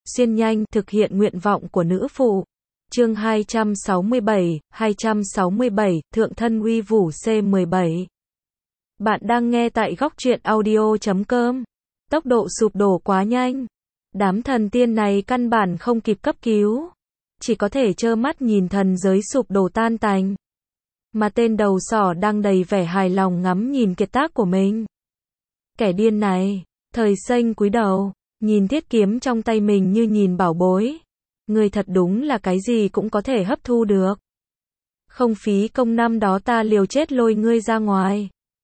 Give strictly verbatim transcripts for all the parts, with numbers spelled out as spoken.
xuyên nhanh, thực hiện nguyện vọng của nữ phụ. Chương hai trăm sáu mươi bảy, hai trăm sáu mươi bảy, Thượng thân uy vũ C mười bảy. Bạn đang nghe tại góc truyện audio chấm com. Tốc độ sụp đổ quá nhanh. Đám thần tiên này căn bản không kịp cấp cứu. Chỉ có thể trơ mắt nhìn thần giới sụp đổ tan tành. Mà tên đầu sỏ đang đầy vẻ hài lòng ngắm nhìn kiệt tác của mình. Kẻ điên này, Thời Xanh cúi đầu, nhìn thiết kiếm trong tay mình như nhìn bảo bối. Người thật đúng là cái gì cũng có thể hấp thu được. Không phí công năm đó ta liều chết lôi ngươi ra ngoài.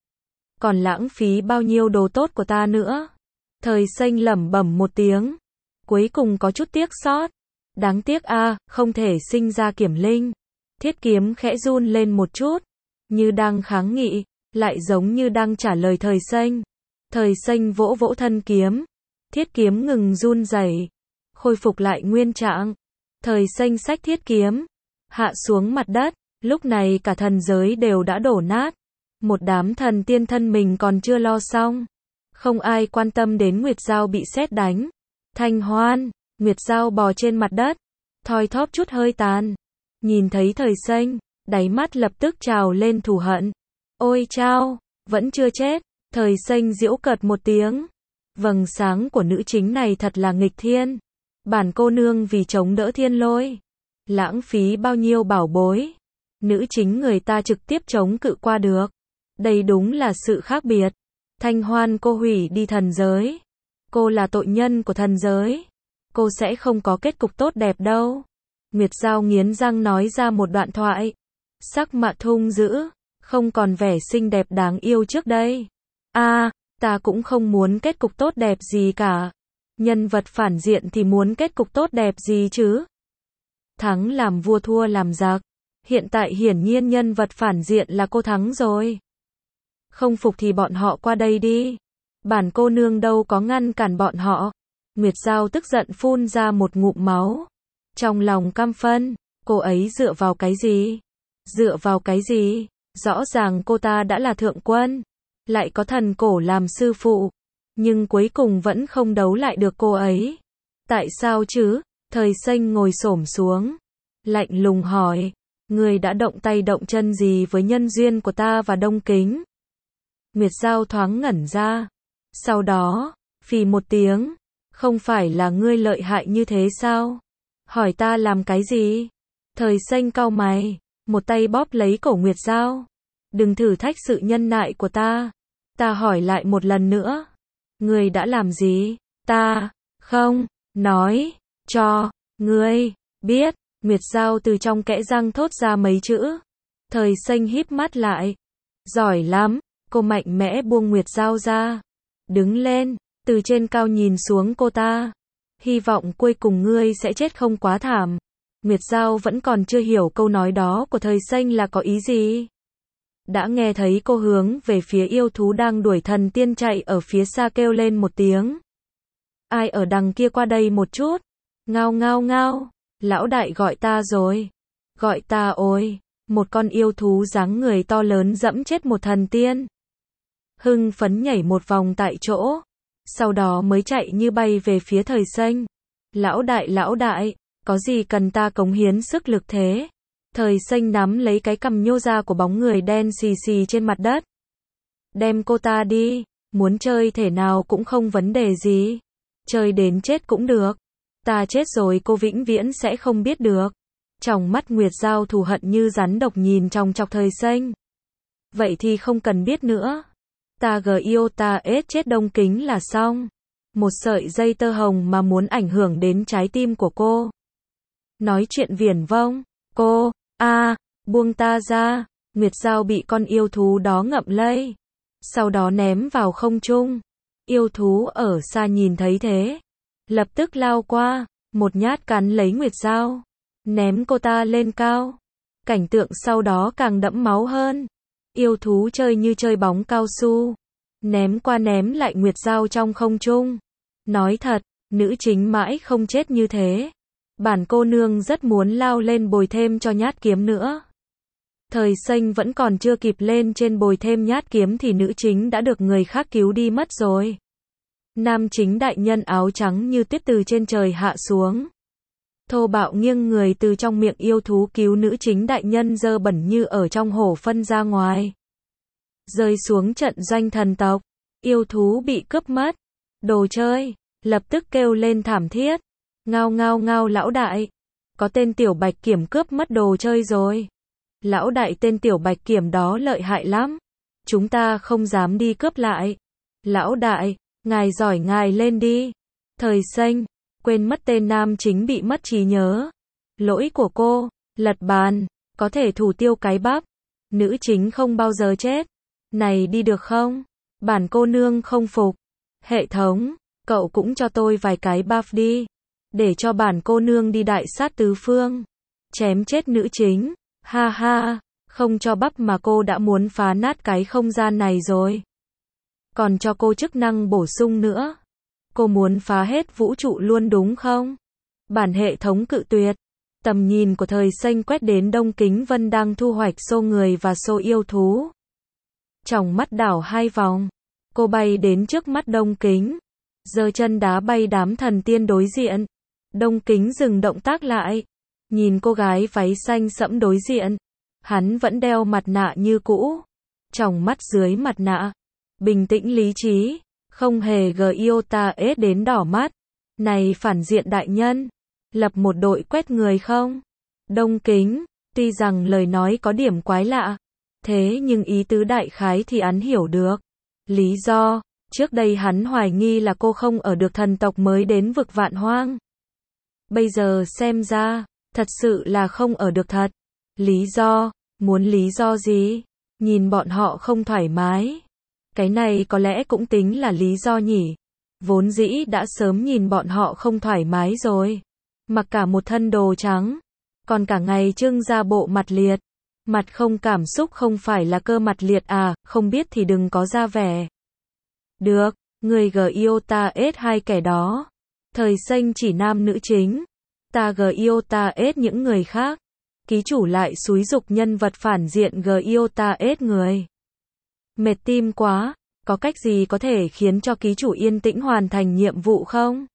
Còn lãng phí bao nhiêu đồ tốt của ta nữa. Thời Xanh lẩm bẩm một tiếng. Cuối cùng có chút tiếc xót. Đáng tiếc a, không thể sinh ra Kiểm Linh. Thiết kiếm khẽ run lên một chút. Như đang kháng nghị, lại giống như đang trả lời Thời Xanh. Thời Xanh vỗ vỗ thân kiếm. Thiết kiếm ngừng run rẩy, khôi phục lại nguyên trạng. Thời Xanh xách thiết kiếm, hạ xuống mặt đất. Lúc này cả thần giới đều đã đổ nát. Một đám thần tiên thân mình còn chưa lo xong. Không ai quan tâm đến Nguyệt Dao bị sét đánh. Thanh Hoan, Nguyệt Dao bò trên mặt đất, thoi thóp chút hơi tàn. Nhìn thấy Thời Xanh, đáy mắt lập tức trào lên thù hận. Ôi chao, vẫn chưa chết. Thời Xanh giễu cợt một tiếng. Vầng sáng của nữ chính này thật là nghịch thiên. Bản cô nương vì chống đỡ thiên lôi, lãng phí bao nhiêu bảo bối. Nữ chính người ta trực tiếp chống cự qua được. Đây đúng là sự khác biệt. Thanh Hoan, cô hủy đi thần giới. Cô là tội nhân của thần giới. Cô sẽ không có kết cục tốt đẹp đâu. Nguyệt Dao nghiến răng nói ra một đoạn thoại. Sắc mặt hung dữ, không còn vẻ xinh đẹp đáng yêu trước đây. A, à, ta cũng không muốn kết cục tốt đẹp gì cả. Nhân vật phản diện thì muốn kết cục tốt đẹp gì chứ? Thắng làm vua thua làm giặc. Hiện tại hiển nhiên nhân vật phản diện là cô thắng rồi. Không phục thì bọn họ qua đây đi. Bản cô nương đâu có ngăn cản bọn họ. Nguyệt Dao tức giận phun ra một ngụm máu. Trong lòng căm phân, cô ấy dựa vào cái gì? Dựa vào cái gì? Rõ ràng cô ta đã là thượng quân, lại có thần cổ làm sư phụ, nhưng cuối cùng vẫn không đấu lại được cô ấy. Tại sao chứ? Thời Xanh ngồi xổm xuống, lạnh lùng hỏi, người đã động tay động chân gì với nhân duyên của ta và Đông Kính? Nguyệt Dao thoáng ngẩn ra, sau đó, phì một tiếng, không phải là ngươi lợi hại như thế sao? Hỏi ta làm cái gì? Thời Xanh cau mày, một tay bóp lấy cổ Nguyệt Dao. Đừng thử thách sự nhân nại của ta. Ta hỏi lại một lần nữa. Ngươi đã làm gì? Ta, không, nói, cho, ngươi, biết. Nguyệt Dao từ trong kẽ răng thốt ra mấy chữ. Thời Xanh híp mắt lại. Giỏi lắm, cô mạnh mẽ buông Nguyệt Dao ra. Đứng lên, từ trên cao nhìn xuống cô ta. Hy vọng cuối cùng ngươi sẽ chết không quá thảm. Nguyệt Dao vẫn còn chưa hiểu câu nói đó của Thời Xanh là có ý gì. Đã nghe thấy cô hướng về phía yêu thú đang đuổi thần tiên chạy ở phía xa kêu lên một tiếng. Ai ở đằng kia qua đây một chút. Ngao ngao ngao. Lão đại gọi ta rồi. Gọi ta ôi. Một con yêu thú dáng người to lớn dẫm chết một thần tiên. Hưng phấn nhảy một vòng tại chỗ. Sau đó mới chạy như bay về phía Thời Xanh. Lão đại lão đại. Có gì cần ta cống hiến sức lực thế? Thời Xanh nắm lấy cái cằm nhô ra của bóng người đen xì xì trên mặt đất. Đem cô ta đi, muốn chơi thể nào cũng không vấn đề gì. Chơi đến chết cũng được. Ta chết rồi cô vĩnh viễn sẽ không biết được. Trong mắt Nguyệt Dao thù hận như rắn độc nhìn trong chọc Thời Xanh. Vậy thì không cần biết nữa. Ta gờ yêu ta ết chết Đông Kính là xong. Một sợi dây tơ hồng mà muốn ảnh hưởng đến trái tim của cô. Nói chuyện viển vông. Cô, a, à, buông ta ra. Nguyệt Dao bị con yêu thú đó ngậm lấy. Sau đó ném vào không trung. Yêu thú ở xa nhìn thấy thế. Lập tức lao qua, một nhát cắn lấy Nguyệt Dao. Ném cô ta lên cao. Cảnh tượng sau đó càng đẫm máu hơn. Yêu thú chơi như chơi bóng cao su. Ném qua ném lại Nguyệt Dao trong không trung. Nói thật, nữ chính mãi không chết như thế. Bản cô nương rất muốn lao lên bồi thêm cho nhát kiếm nữa. Thời Xanh vẫn còn chưa kịp lên trên bồi thêm nhát kiếm thì nữ chính đã được người khác cứu đi mất rồi. Nam chính đại nhân áo trắng như tuyết từ trên trời hạ xuống. Thô bạo nghiêng người từ trong miệng yêu thú cứu nữ chính đại nhân dơ bẩn như ở trong hổ phân ra ngoài. Rơi xuống trận doanh thần tộc. Yêu thú bị cướp mất. Đồ chơi. Lập tức kêu lên thảm thiết. Ngao ngao ngao lão đại. Có tên tiểu bạch kiểm cướp mất đồ chơi rồi. Lão đại tên tiểu bạch kiểm đó lợi hại lắm. Chúng ta không dám đi cướp lại. Lão đại, ngài giỏi ngài lên đi. Thời xanh, quên mất tên nam chính bị mất trí nhớ. Lỗi của cô, lật bàn, có thể thủ tiêu cái bắp. Nữ chính không bao giờ chết. Này đi được không? Bản cô nương không phục. Hệ thống, cậu cũng cho tôi vài cái buff đi. Để cho bản cô nương đi đại sát tứ phương. Chém chết nữ chính. Ha ha, không cho bắp mà cô đã muốn phá nát cái không gian này rồi. Còn cho cô chức năng bổ sung nữa. Cô muốn phá hết vũ trụ luôn đúng không? Bản hệ thống cự tuyệt. Tầm nhìn của thời xanh quét đến Đông Kính Vân đang thu hoạch xô người và xô yêu thú. Tròng mắt đảo hai vòng. Cô bay đến trước mắt Đông Kính. Giơ chân đá bay đám thần tiên đối diện. Đông Kính dừng động tác lại. Nhìn cô gái váy xanh sẫm đối diện. Hắn vẫn đeo mặt nạ như cũ. Tròng mắt dưới mặt nạ. Bình tĩnh lý trí. Không hề gờ iota ết đến đỏ mắt. Này phản diện đại nhân. Lập một đội quét người không? Đông Kính. Tuy rằng lời nói có điểm quái lạ. Thế nhưng ý tứ đại khái thì hắn hiểu được. Lý do. Trước đây hắn hoài nghi là cô không ở được thần tộc mới đến vực vạn hoang. Bây giờ xem ra. Thật sự là không ở được thật. Lý do. Muốn lý do gì? Nhìn bọn họ không thoải mái. Cái này có lẽ cũng tính là lý do nhỉ. Vốn dĩ đã sớm nhìn bọn họ không thoải mái rồi. Mặc cả một thân đồ trắng. Còn cả ngày trưng ra bộ mặt liệt. Mặt không cảm xúc không phải là cơ mặt liệt à, không biết thì đừng có ra vẻ. Được, người gờ iota ết hai kẻ đó. Thời xanh chỉ nam nữ chính. Ta gờ iota ết những người khác. Ký chủ lại xúi dục nhân vật phản diện gờ iota ết người. Mệt tim quá, có cách gì có thể khiến cho ký chủ yên tĩnh hoàn thành nhiệm vụ không?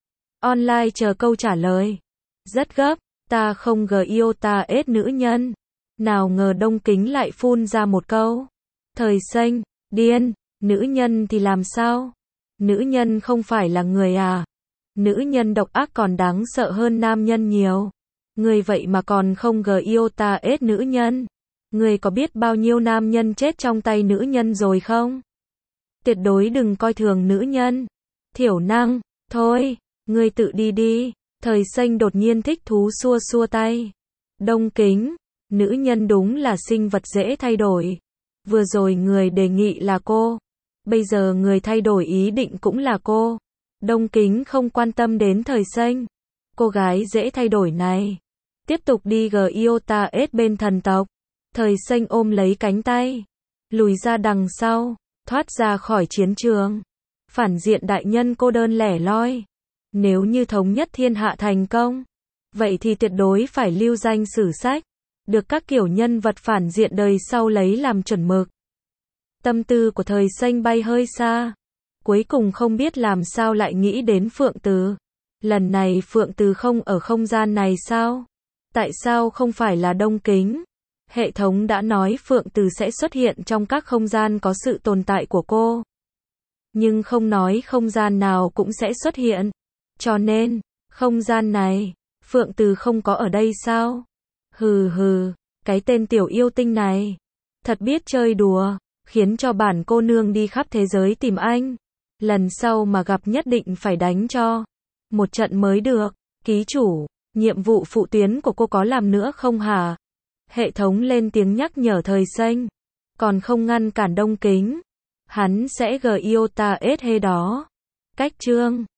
Online chờ câu trả lời. Rất gấp, ta không gờ iota ết nữ nhân. Nào ngờ Đông Kính lại phun ra một câu. Thời xanh, điên, nữ nhân thì làm sao? Nữ nhân không phải là người à? Nữ nhân độc ác còn đáng sợ hơn nam nhân nhiều. Người vậy mà còn không gờ iota ết nữ nhân. Người có biết bao nhiêu nam nhân chết trong tay nữ nhân rồi không? Tuyệt đối đừng coi thường nữ nhân. Thiểu năng, thôi, người tự đi đi. Thời xanh đột nhiên thích thú xua xua tay. Đông Kính, nữ nhân đúng là sinh vật dễ thay đổi. Vừa rồi người đề nghị là cô. Bây giờ người thay đổi ý định cũng là cô. Đông Kính không quan tâm đến thời xanh. Cô gái dễ thay đổi này. Tiếp tục đi gờ iota ết bên thần tộc. Thời xanh ôm lấy cánh tay. Lùi ra đằng sau. Thoát ra khỏi chiến trường. Phản diện đại nhân cô đơn lẻ loi. Nếu như thống nhất thiên hạ thành công. Vậy thì tuyệt đối phải lưu danh sử sách. Được các kiểu nhân vật phản diện đời sau lấy làm chuẩn mực. Tâm tư của thời xanh bay hơi xa. Cuối cùng không biết làm sao lại nghĩ đến Phượng Từ. Lần này Phượng Từ không ở không gian này sao? Tại sao không phải là Đông Kính? Hệ thống đã nói Phượng Từ sẽ xuất hiện trong các không gian có sự tồn tại của cô. Nhưng không nói không gian nào cũng sẽ xuất hiện. Cho nên, không gian này, Phượng Từ không có ở đây sao? Hừ hừ, cái tên tiểu yêu tinh này. Thật biết chơi đùa, khiến cho bản cô nương đi khắp thế giới tìm anh. Lần sau mà gặp nhất định phải đánh cho một trận mới được. Ký chủ, nhiệm vụ phụ tuyến của cô có làm nữa không hả? Hệ thống lên tiếng nhắc nhở thời xanh. Còn không ngăn cản Đông Kính. Hắn sẽ gờ iota ết hê đó. Cách chương